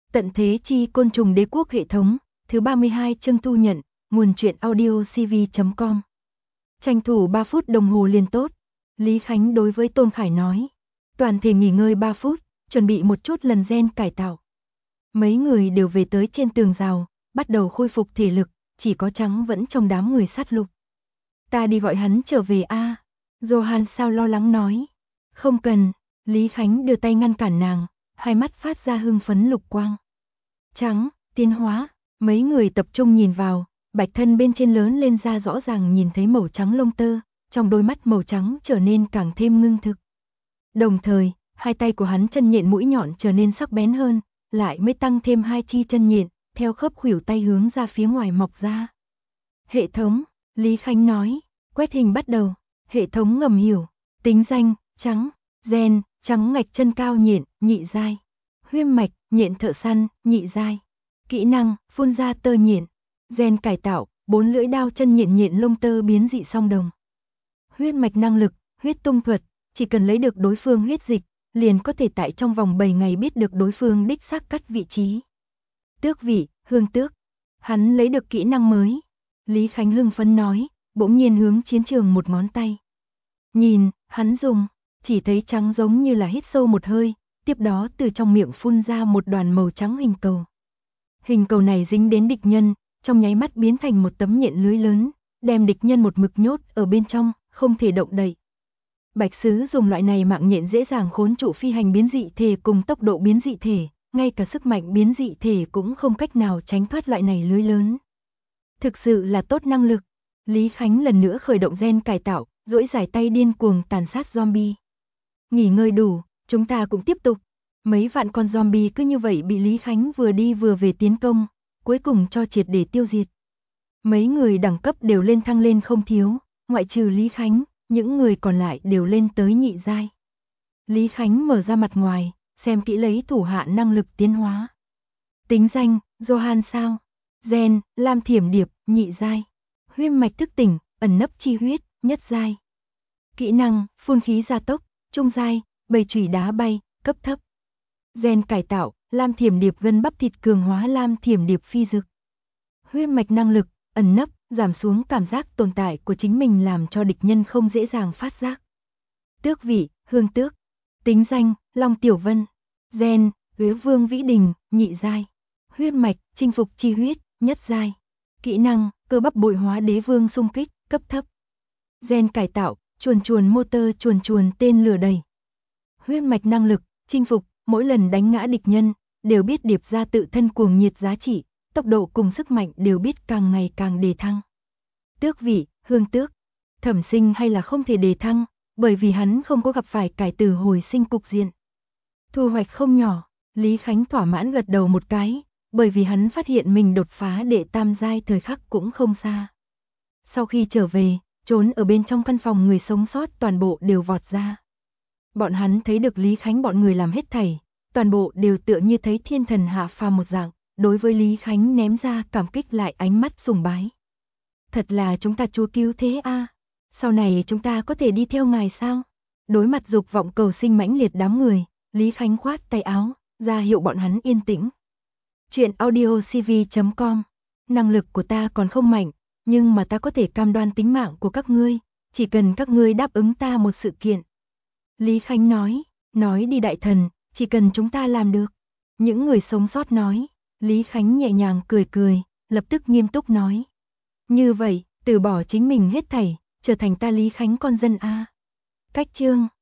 Tận thế chi côn trùng đế quốc hệ thống, thứ 32 chương thu nhận, nguồn truyện audio cv.com. Tranh thủ 3 phút đồng hồ liền tốt. Lý Khánh đối với Tôn Khải nói. Toàn thể nghỉ ngơi 3 phút, chuẩn bị một chút lần gen cải tạo. Mấy người đều về tới trên tường rào, bắt đầu khôi phục thể lực, chỉ có Trắng vẫn trong đám người sát lục. Ta đi gọi hắn trở về a. Johan sao lo lắng nói. Không cần, Lý Khánh đưa tay ngăn cản nàng, hai mắt phát ra hưng phấn lục quang. Trắng, tiến hóa, mấy người tập trung nhìn vào, bạch thân bên trên lớn lên ra rõ ràng nhìn thấy màu trắng lông tơ, trong đôi mắt màu trắng trở nên càng thêm ngưng thực. Đồng thời, hai tay của hắn chân nhện mũi nhọn trở nên sắc bén hơn, lại mới tăng thêm hai chi chân nhện, theo khớp khuỷu tay hướng ra phía ngoài mọc ra. Hệ thống, Lý Khánh nói, quét hình bắt đầu, hệ thống ngầm hiểu, tính danh, Trắng, gen, trắng ngạch chân cao nhện, nhị giai. Huyết mạch, nhện thợ săn, nhị giai. Kỹ năng, phun ra tơ nhện. Gen cải tạo, 4 lưỡi đao chân nhện nhện lông tơ biến dị song đồng. Huyết mạch năng lực, huyết tung thuật, chỉ cần lấy được đối phương huyết dịch, liền có thể tại trong vòng 7 ngày biết được đối phương đích xác cắt vị trí. Tước vị, hương tước. Hắn lấy được kỹ năng mới. Lý Khánh hưng phấn nói, bỗng nhiên hướng chiến trường một ngón tay. Nhìn, hắn dùng, chỉ thấy Trắng giống như là hít sâu một hơi, tiếp đó từ trong miệng phun ra một đoàn màu trắng hình cầu. Hình cầu này dính đến địch nhân, trong nháy mắt biến thành một tấm nhện lưới lớn, đem địch nhân một mực nhốt ở bên trong, không thể động đậy. Bạch Sứ dùng loại này mạng nhện dễ dàng khốn trụ phi hành biến dị thể cùng tốc độ biến dị thể, ngay cả sức mạnh biến dị thể cũng không cách nào tránh thoát loại này lưới lớn. Thực sự là tốt năng lực. Lý Khánh lần nữa khởi động gen cải tạo, duỗi dài tay điên cuồng tàn sát zombie. Nghỉ ngơi đủ, chúng ta cũng tiếp tục. Mấy vạn con zombie cứ như vậy bị Lý Khánh vừa đi vừa về tiến công, cuối cùng cho triệt để tiêu diệt. Mấy người đẳng cấp đều lên thăng lên không thiếu, ngoại trừ Lý Khánh, những người còn lại đều lên tới nhị giai. Lý Khánh mở ra mặt ngoài, xem kỹ lấy thủ hạ năng lực tiến hóa. Tính danh, Johan sao? Gen, Lam Thiểm Điệp, nhị giai. Huyết mạch thức tỉnh, ẩn nấp chi huyết, nhất giai. Kỹ năng, phun khí gia tốc, trung giai, bầy chủy đá bay, cấp thấp. Gen cải tạo, Lam Thiểm Điệp gân bắp thịt cường hóa Lam Thiểm Điệp phi dực. Huyết mạch năng lực, ẩn nấp, giảm xuống cảm giác tồn tại của chính mình làm cho địch nhân không dễ dàng phát giác. Tước vị, hương tước. Tính danh, Long Tiểu Vân. Gen, Huế Vương Vĩ Đình, nhị giai. Huyết mạch, chinh phục chi huyết, nhất giai. Kỹ năng, cơ bắp bội hóa đế vương xung kích, cấp thấp. Gen cải tạo, chuồn chuồn motor chuồn chuồn tên lửa đầy. Huyết mạch năng lực, chinh phục, mỗi lần đánh ngã địch nhân, đều biết điệp ra tự thân cuồng nhiệt giá trị, tốc độ cùng sức mạnh đều biết càng ngày càng đề thăng. Tước vị, hương tước. Thẩm Sinh hay là không thể đề thăng, bởi vì hắn không có gặp phải cải tử hồi sinh cục diện. Thu hoạch không nhỏ, Lý Khánh thỏa mãn gật đầu một cái, bởi vì hắn phát hiện mình đột phá đệ tam giai thời khắc cũng không xa. Sau khi trở về, trốn ở bên trong căn phòng người sống sót toàn bộ đều vọt ra. Bọn hắn thấy được Lý Khánh bọn người làm hết thảy, toàn bộ đều tựa như thấy thiên thần hạ phàm một dạng, đối với Lý Khánh ném ra cảm kích lại ánh mắt sùng bái. Thật là chúng ta chúa cứu thế a. Sau này chúng ta có thể đi theo ngài sao? Đối mặt dục vọng cầu sinh mãnh liệt đám người, Lý Khánh khoát tay áo, ra hiệu bọn hắn yên tĩnh. Chuyện audio cv.com. Năng lực của ta còn không mạnh, nhưng mà ta có thể cam đoan tính mạng của các ngươi, chỉ cần các ngươi đáp ứng ta một sự kiện. Lý Khánh nói đi đại thần, chỉ cần chúng ta làm được. Những người sống sót nói, Lý Khánh nhẹ nhàng cười cười, lập tức nghiêm túc nói. Như vậy, từ bỏ chính mình hết thảy, trở thành ta Lý Khánh con dân a. Cách chương